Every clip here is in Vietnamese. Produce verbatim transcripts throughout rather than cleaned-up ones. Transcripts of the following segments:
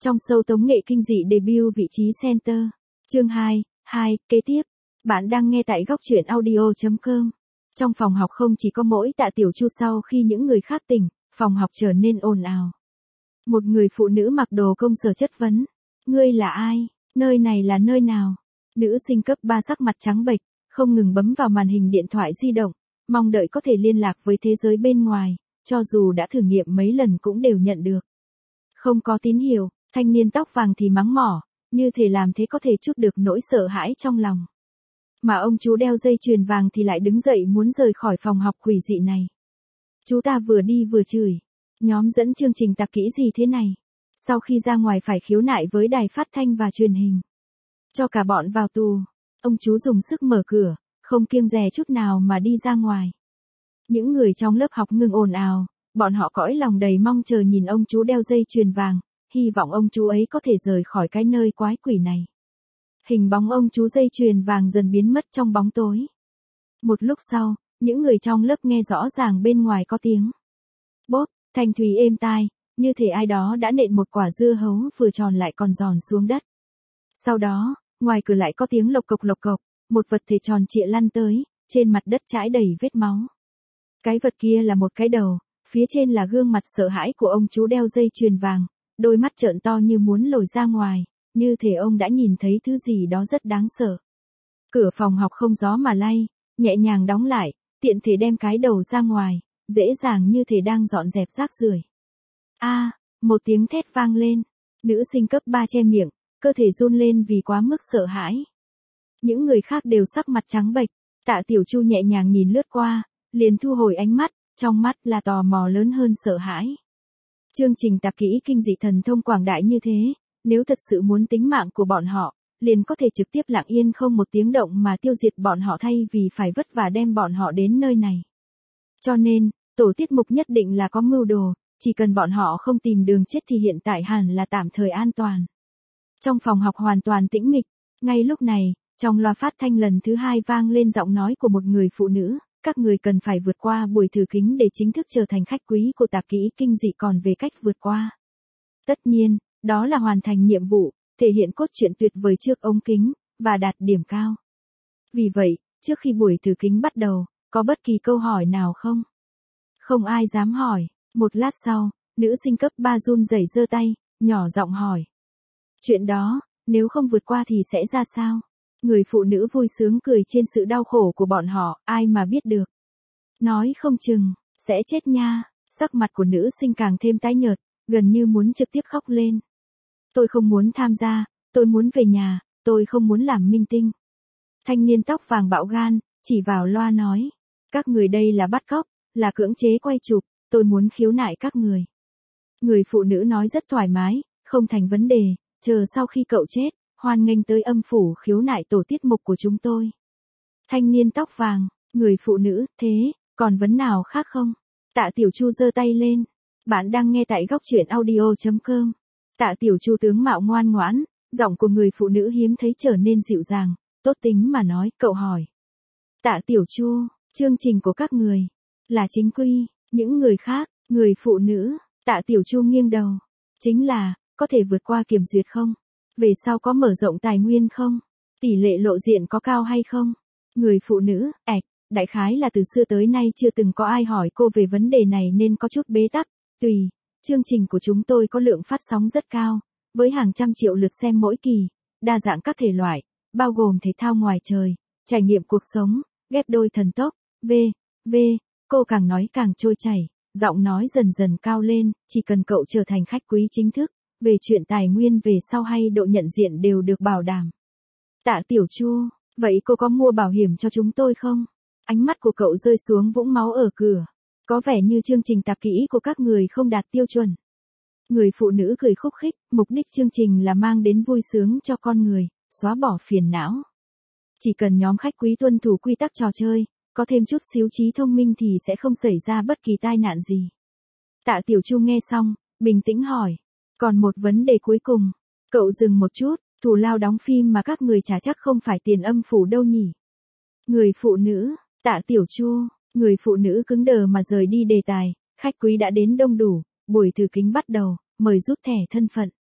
Trong show tống nghệ kinh dị debut vị trí center. Chương hai, hai, kế tiếp. Bạn đang nghe tại góc truyện audio chấm com. Trong phòng học không chỉ có mỗi Tạ Tiểu Chu, sau khi những người khác tỉnh, phòng học trở nên ồn ào. Một người phụ nữ mặc đồ công sở chất vấn. Ngươi là ai? Nơi này là nơi nào? Nữ sinh cấp ba sắc mặt trắng bệch, không ngừng bấm vào màn hình điện thoại di động, mong đợi có thể liên lạc với thế giới bên ngoài, cho dù đã thử nghiệm mấy lần cũng đều nhận được. Không có tín hiệu, thanh niên tóc vàng thì mắng mỏ, như thể làm thế có thể trút được nỗi sợ hãi trong lòng. Mà ông chú đeo dây chuyền vàng thì lại đứng dậy muốn rời khỏi phòng học quỷ dị này. Chú ta vừa đi vừa chửi. Nhóm dẫn chương trình tạp kỹ gì thế này? Sau khi ra ngoài phải khiếu nại với đài phát thanh và truyền hình. Cho cả bọn vào tù. Ông chú dùng sức mở cửa, không kiêng dè chút nào mà đi ra ngoài. Những người trong lớp học ngừng ồn ào, bọn họ cõi lòng đầy mong chờ nhìn ông chú đeo dây chuyền vàng, hy vọng ông chú ấy có thể rời khỏi cái nơi quái quỷ này. Hình bóng ông chú dây chuyền vàng dần biến mất trong bóng tối. Một lúc sau, những người trong lớp nghe rõ ràng bên ngoài có tiếng bốp, thanh thúy êm tai, như thể ai đó đã nện một quả dưa hấu vừa tròn lại còn giòn xuống đất. Sau đó, ngoài cửa lại có tiếng lộc cộc lộc cộc, một vật thể tròn trịa lăn tới, trên mặt đất trải đầy vết máu. Cái vật kia là một cái đầu, phía trên là gương mặt sợ hãi của ông chú đeo dây chuyền vàng, đôi mắt trợn to như muốn lồi ra ngoài, như thể ông đã nhìn thấy thứ gì đó rất đáng sợ. Cửa phòng học không gió mà lay, nhẹ nhàng đóng lại, tiện thể đem cái đầu ra ngoài, dễ dàng như thể đang dọn dẹp rác rưởi. A, à, một tiếng thét vang lên, nữ sinh cấp ba che miệng, cơ thể run lên vì quá mức sợ hãi. Những người khác đều sắc mặt trắng bệch, Tạ Tiểu Chu nhẹ nhàng nhìn lướt qua, liền thu hồi ánh mắt, trong mắt là tò mò lớn hơn sợ hãi. Chương trình tạp kỹ kinh dị thần thông quảng đại như thế, nếu thật sự muốn tính mạng của bọn họ, liền có thể trực tiếp lặng yên không một tiếng động mà tiêu diệt bọn họ thay vì phải vất vả đem bọn họ đến nơi này. Cho nên, tổ tiết mục nhất định là có mưu đồ, chỉ cần bọn họ không tìm đường chết thì hiện tại hẳn là tạm thời an toàn. Trong phòng học hoàn toàn tĩnh mịch, ngay lúc này, trong loa phát thanh lần thứ hai vang lên giọng nói của một người phụ nữ, các người cần phải vượt qua buổi thử kính để chính thức trở thành khách quý của tạp kỹ kinh dị, còn về cách vượt qua. Tất nhiên, đó là hoàn thành nhiệm vụ, thể hiện cốt truyện tuyệt vời trước ống kính, và đạt điểm cao. Vì vậy, trước khi buổi thử kính bắt đầu, có bất kỳ câu hỏi nào không? Không ai dám hỏi, một lát sau, nữ sinh cấp ba run rẩy giơ tay, nhỏ giọng hỏi. Chuyện đó, nếu không vượt qua thì sẽ ra sao? Người phụ nữ vui sướng cười trên sự đau khổ của bọn họ, ai mà biết được. Nói không chừng, sẽ chết nha, sắc mặt của nữ sinh càng thêm tái nhợt, gần như muốn trực tiếp khóc lên. Tôi không muốn tham gia, tôi muốn về nhà, tôi không muốn làm minh tinh. Thanh niên tóc vàng bạo gan, chỉ vào loa nói. Các người đây là bắt cóc, là cưỡng chế quay chụp, tôi muốn khiếu nại các người. Người phụ nữ nói rất thoải mái, không thành vấn đề, chờ sau khi cậu chết, hoan nghênh tới âm phủ khiếu nại tổ tiết mục của chúng tôi. Thanh niên tóc vàng, người phụ nữ, thế, còn vấn nào khác không? Tạ Tiểu Chu giơ tay lên. Bạn đang nghe tại góc truyện audio chấm com. Tạ Tiểu Chu tướng mạo ngoan ngoãn, giọng của người phụ nữ hiếm thấy trở nên dịu dàng, tốt tính mà nói, cậu hỏi. Tạ Tiểu Chu, chương trình của các người, là chính quy, những người khác, người phụ nữ, Tạ Tiểu Chu nghiêng đầu. Chính là, có thể vượt qua kiểm duyệt không? Về sau có mở rộng tài nguyên không? Tỷ lệ lộ diện có cao hay không? Người phụ nữ, ạch, đại khái là từ xưa tới nay chưa từng có ai hỏi cô về vấn đề này nên có chút bế tắc. Tùy, chương trình của chúng tôi có lượng phát sóng rất cao, với hàng trăm triệu lượt xem mỗi kỳ, đa dạng các thể loại, bao gồm thể thao ngoài trời, trải nghiệm cuộc sống, ghép đôi thần tốc, v, v, cô càng nói càng trôi chảy, giọng nói dần dần cao lên, chỉ cần cậu trở thành khách quý chính thức, về chuyện tài nguyên về sau hay độ nhận diện đều được bảo đảm. Tạ Tiểu Chu, vậy cô có mua bảo hiểm cho chúng tôi không? Ánh mắt của cậu rơi xuống vũng máu ở cửa. Có vẻ như chương trình tạp kỹ của các người không đạt tiêu chuẩn. Người phụ nữ cười khúc khích, mục đích chương trình là mang đến vui sướng cho con người, xóa bỏ phiền não. Chỉ cần nhóm khách quý tuân thủ quy tắc trò chơi, có thêm chút xíu trí thông minh thì sẽ không xảy ra bất kỳ tai nạn gì. Tạ Tiểu Chu nghe xong, bình tĩnh hỏi. Còn một vấn đề cuối cùng. Cậu dừng một chút, thù lao đóng phim mà các người trả chắc không phải tiền âm phủ đâu nhỉ? Người phụ nữ, Tạ Tiểu Chu, người phụ nữ cứng đờ mà rời đi đề tài, khách quý đã đến đông đủ, buổi thử kính bắt đầu, mời rút thẻ thân phận.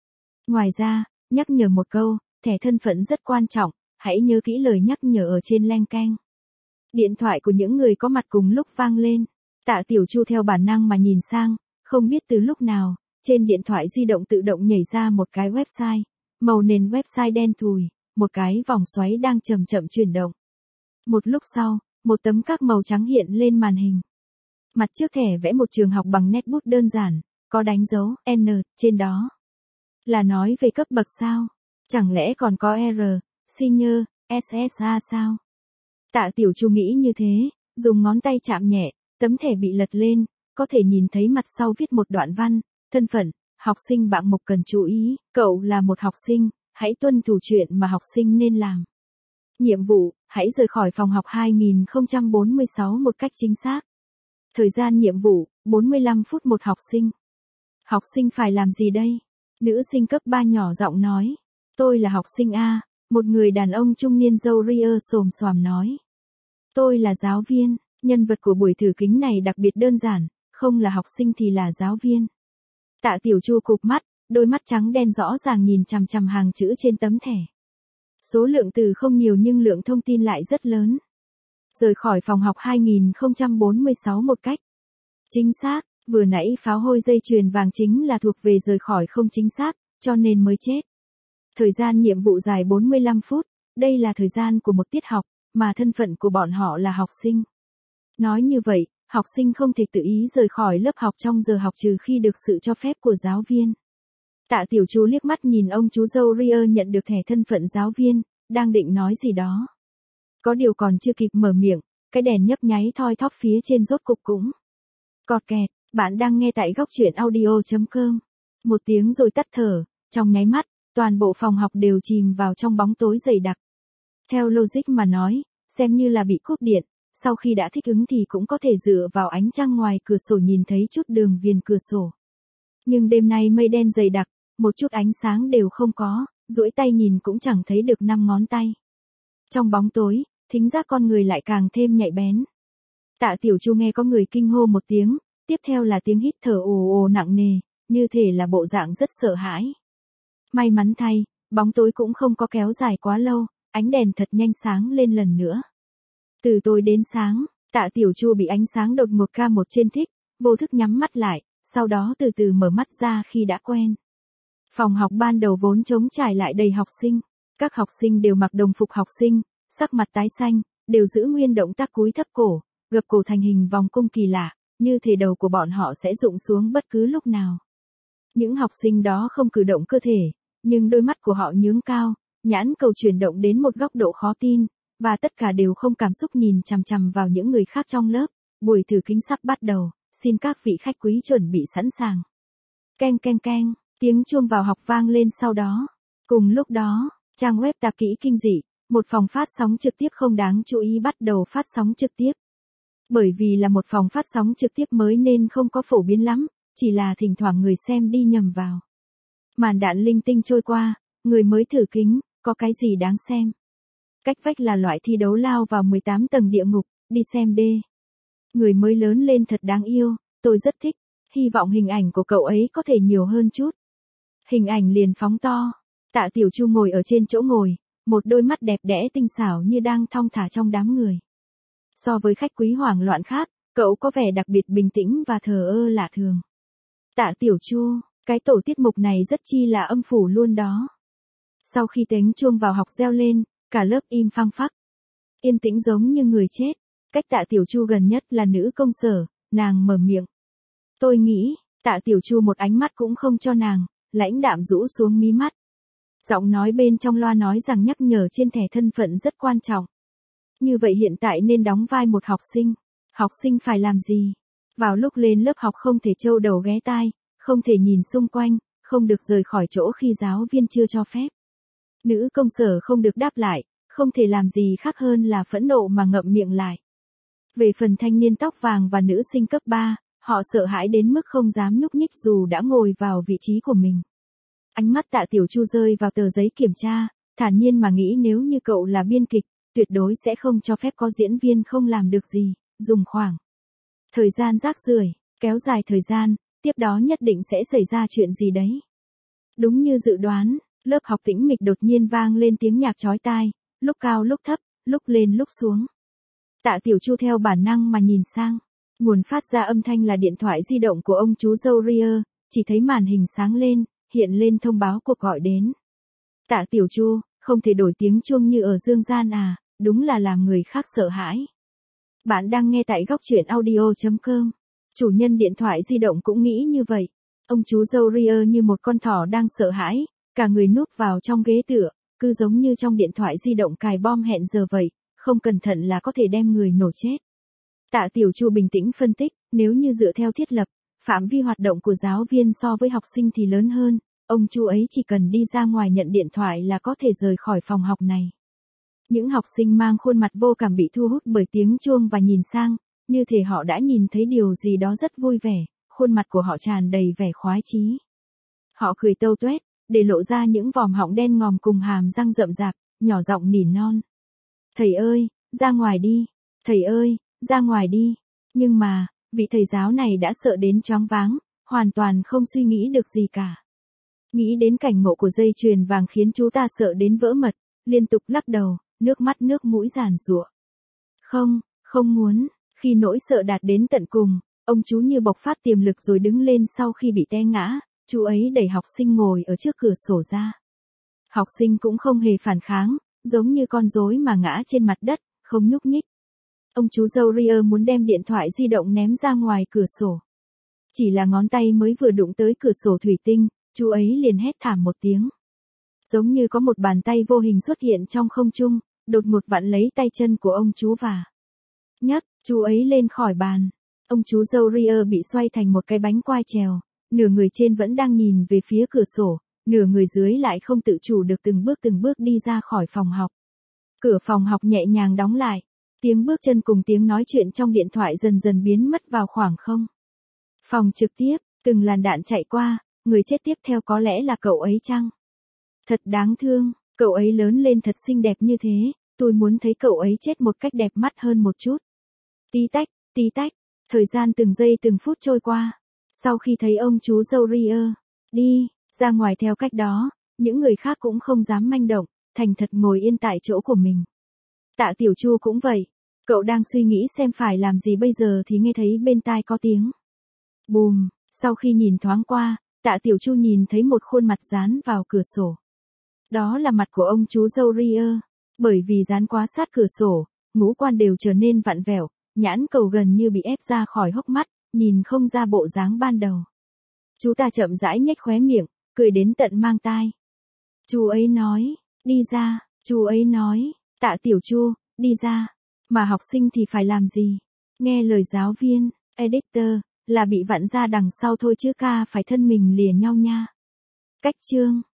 Ngoài ra, nhắc nhở một câu, thẻ thân phận rất quan trọng, hãy nhớ kỹ lời nhắc nhở ở trên leng keng. Điện thoại của những người có mặt cùng lúc vang lên. Tạ Tiểu Chu theo bản năng mà nhìn sang, không biết từ lúc nào, trên điện thoại di động tự động nhảy ra một cái website, màu nền website đen thùi, một cái vòng xoáy đang chậm chậm chuyển động. Một lúc sau, một tấm các màu trắng hiện lên màn hình. Mặt trước thẻ vẽ một trường học bằng nét bút đơn giản, có đánh dấu N trên đó. Là nói về cấp bậc sao? Chẳng lẽ còn có R, Senior, ét ét a sao? Tạ Tiểu Chu nghĩ như thế, dùng ngón tay chạm nhẹ, tấm thẻ bị lật lên, có thể nhìn thấy mặt sau viết một đoạn văn, thân phận, học sinh bạn mục cần chú ý, cậu là một học sinh, hãy tuân thủ chuyện mà học sinh nên làm. Nhiệm vụ, hãy rời khỏi phòng học hai nghìn không trăm bốn mươi sáu một cách chính xác. Thời gian nhiệm vụ, bốn mươi lăm phút một học sinh. Học sinh phải làm gì đây? Nữ sinh cấp ba nhỏ giọng nói. Tôi là học sinh A, một người đàn ông trung niên râu ria xồm xoàm nói. Tôi là giáo viên, nhân vật của buổi thử kính này đặc biệt đơn giản, không là học sinh thì là giáo viên. Tạ Tiểu Chu cụp mắt, đôi mắt trắng đen rõ ràng nhìn chằm chằm hàng chữ trên tấm thẻ. Số lượng từ không nhiều nhưng lượng thông tin lại rất lớn. Rời khỏi phòng học hai nghìn không trăm bốn mươi sáu một cách chính xác, vừa nãy pháo hôi dây chuyền vàng chính là thuộc về rời khỏi không chính xác, cho nên mới chết. Thời gian nhiệm vụ dài bốn mươi lăm phút, đây là thời gian của một tiết học, mà thân phận của bọn họ là học sinh. Nói như vậy, học sinh không thể tự ý rời khỏi lớp học trong giờ học trừ khi được sự cho phép của giáo viên. Tạ Tiểu Chu liếc mắt nhìn ông chú râu ria nhận được thẻ thân phận giáo viên, đang định nói gì đó. Có điều còn chưa kịp mở miệng, cái đèn nhấp nháy thoi thóp phía trên rốt cục cũng cọt kẹt. Bạn đang nghe tại góc truyện audio chấm com. Một tiếng rồi tắt thở, trong nháy mắt, toàn bộ phòng học đều chìm vào trong bóng tối dày đặc. Theo logic mà nói, xem như là bị cúp điện, sau khi đã thích ứng thì cũng có thể dựa vào ánh trăng ngoài cửa sổ nhìn thấy chút đường viền cửa sổ. Nhưng đêm nay mây đen dày đặc, một chút ánh sáng đều không có, duỗi tay nhìn cũng chẳng thấy được năm ngón tay. Trong bóng tối, thính giác con người lại càng thêm nhạy bén. Tạ Tiểu Chu nghe có người kinh hô một tiếng, tiếp theo là tiếng hít thở ồ ồ nặng nề, như thể là bộ dạng rất sợ hãi. May mắn thay, bóng tối cũng không có kéo dài quá lâu, ánh đèn thật nhanh sáng lên lần nữa. Từ tối đến sáng, Tạ Tiểu Chu bị ánh sáng đột ngột ca một trên thích, vô thức nhắm mắt lại, sau đó từ từ mở mắt ra khi đã quen. Phòng học ban đầu vốn trống trải lại đầy học sinh, các học sinh đều mặc đồng phục học sinh, sắc mặt tái xanh, đều giữ nguyên động tác cúi thấp cổ, gập cổ thành hình vòng cung kỳ lạ, như thể đầu của bọn họ sẽ rụng xuống bất cứ lúc nào. Những học sinh đó không cử động cơ thể, nhưng đôi mắt của họ nhướng cao, nhãn cầu chuyển động đến một góc độ khó tin, và tất cả đều không cảm xúc nhìn chằm chằm vào những người khác trong lớp. Buổi thử kính sắp bắt đầu, xin các vị khách quý chuẩn bị sẵn sàng. Keng keng keng, tiếng chuông vào học vang lên sau đó. Cùng lúc đó, trang web tạp kỹ kinh dị, một phòng phát sóng trực tiếp không đáng chú ý bắt đầu phát sóng trực tiếp. Bởi vì là một phòng phát sóng trực tiếp mới nên không có phổ biến lắm, chỉ là thỉnh thoảng người xem đi nhầm vào. Màn đạn linh tinh trôi qua, người mới thử kính, có cái gì đáng xem. Cách vách là loại thi đấu lao vào mười tám tầng địa ngục, đi xem đê. Người mới lớn lên thật đáng yêu, tôi rất thích, hy vọng hình ảnh của cậu ấy có thể nhiều hơn chút. Hình ảnh liền phóng to, Tạ Tiểu Chu ngồi ở trên chỗ ngồi, một đôi mắt đẹp đẽ tinh xảo như đang thong thả trong đám người. So với khách quý hoảng loạn khác, cậu có vẻ đặc biệt bình tĩnh và thờ ơ lạ thường. Tạ Tiểu Chu, cái tổ tiết mục này rất chi là âm phủ luôn đó. Sau khi tiếng chuông vào học reo lên, cả lớp im phăng phắc. Yên tĩnh giống như người chết. Cách Tạ Tiểu Chu gần nhất là nữ công sở, nàng mở miệng. Tôi nghĩ, Tạ Tiểu Chu một ánh mắt cũng không cho nàng, lãnh đạm rũ xuống mí mắt. Giọng nói bên trong loa nói rằng nhắc nhở trên thẻ thân phận rất quan trọng. Như vậy hiện tại nên đóng vai một học sinh. Học sinh phải làm gì? Vào lúc lên lớp học không thể trâu đầu ghé tai, không thể nhìn xung quanh, không được rời khỏi chỗ khi giáo viên chưa cho phép. Nữ công sở không được đáp lại, không thể làm gì khác hơn là phẫn nộ mà ngậm miệng lại. Về phần thanh niên tóc vàng và nữ sinh cấp ba, họ sợ hãi đến mức không dám nhúc nhích dù đã ngồi vào vị trí của mình. Ánh mắt Tạ Tiểu Chu rơi vào tờ giấy kiểm tra, thản nhiên mà nghĩ nếu như cậu là biên kịch, tuyệt đối sẽ không cho phép có diễn viên không làm được gì, dùng khoảng thời gian rác rưởi, kéo dài thời gian, tiếp đó nhất định sẽ xảy ra chuyện gì đấy. Đúng như dự đoán, lớp học tĩnh mịch đột nhiên vang lên tiếng nhạc chói tai, lúc cao lúc thấp, lúc lên lúc xuống. Tạ Tiểu Chu theo bản năng mà nhìn sang. Nguồn phát ra âm thanh là điện thoại di động của ông chú dâu Ria, chỉ thấy màn hình sáng lên, hiện lên thông báo cuộc gọi đến. Tạ Tiểu Chu, không thể đổi tiếng chuông như ở dương gian à, đúng là làm người khác sợ hãi. Bạn đang nghe tại góc truyện audio chấm com. Chủ nhân điện thoại di động cũng nghĩ như vậy. Ông chú dâu Ria như một con thỏ đang sợ hãi, cả người núp vào trong ghế tựa, cứ giống như trong điện thoại di động cài bom hẹn giờ vậy, không cẩn thận là có thể đem người nổ chết. Tạ Tiểu Chu bình tĩnh phân tích, nếu như dựa theo thiết lập, phạm vi hoạt động của giáo viên so với học sinh thì lớn hơn, ông chú ấy chỉ cần đi ra ngoài nhận điện thoại là có thể rời khỏi phòng học này. Những học sinh mang khuôn mặt vô cảm bị thu hút bởi tiếng chuông và nhìn sang, như thể họ đã nhìn thấy điều gì đó rất vui vẻ, khuôn mặt của họ tràn đầy vẻ khoái chí. Họ cười tâu tuét, để lộ ra những vòm họng đen ngòm cùng hàm răng rậm rạp, nhỏ giọng nỉ non. Thầy ơi, ra ngoài đi, thầy ơi, ra ngoài đi. Nhưng mà, vị thầy giáo này đã sợ đến choáng váng, hoàn toàn không suy nghĩ được gì cả. Nghĩ đến cảnh ngộ của dây chuyền vàng khiến chú ta sợ đến vỡ mật, liên tục lắc đầu, nước mắt nước mũi giàn giụa. Không, không muốn. Khi nỗi sợ đạt đến tận cùng, ông chú như bộc phát tiềm lực rồi đứng lên sau khi bị té ngã, chú ấy đẩy học sinh ngồi ở trước cửa sổ ra. Học sinh cũng không hề phản kháng, giống như con rối mà ngã trên mặt đất, không nhúc nhích. Ông chú dâu Ria muốn đem điện thoại di động ném ra ngoài cửa sổ. Chỉ là ngón tay mới vừa đụng tới cửa sổ thủy tinh, chú ấy liền hét thảm một tiếng. Giống như có một bàn tay vô hình xuất hiện trong không trung, đột ngột vặn lấy tay chân của ông chú và nhấc chú ấy lên khỏi bàn. Ông chú dâu Ria bị xoay thành một cái bánh quai trèo, nửa người trên vẫn đang nhìn về phía cửa sổ, nửa người dưới lại không tự chủ được từng bước từng bước đi ra khỏi phòng học. Cửa phòng học nhẹ nhàng đóng lại, tiếng bước chân cùng tiếng nói chuyện trong điện thoại dần dần biến mất vào khoảng không. Phòng trực tiếp, từng làn đạn chạy qua, người chết tiếp theo có lẽ là cậu ấy chăng? Thật đáng thương, cậu ấy lớn lên thật xinh đẹp như thế, tôi muốn thấy cậu ấy chết một cách đẹp mắt hơn một chút. Tí tách, tí tách, thời gian từng giây từng phút trôi qua. Sau khi thấy ông chú dâu Ria đi ra ngoài theo cách đó, những người khác cũng không dám manh động, thành thật ngồi yên tại chỗ của mình. Tạ Tiểu Chu cũng vậy, cậu đang suy nghĩ xem phải làm gì bây giờ thì nghe thấy bên tai có tiếng bùm. Sau khi nhìn thoáng qua, Tạ Tiểu Chu nhìn thấy một khuôn mặt dán vào cửa sổ. Đó là mặt của ông chú dâu Ria. Bởi vì dán quá sát cửa sổ, ngũ quan đều trở nên vặn vẹo, nhãn cầu gần như bị ép ra khỏi hốc mắt, nhìn không ra bộ dáng ban đầu. Chú ta chậm rãi nhếch khóe miệng, cười đến tận mang tai. Chú ấy nói, đi ra, chú ấy nói, Tạ Tiểu Chu, đi ra. Mà học sinh thì phải làm gì? Nghe lời giáo viên, editor, là bị vặn ra đằng sau thôi chứ ca phải thân mình lìa nhau nha. Cách chương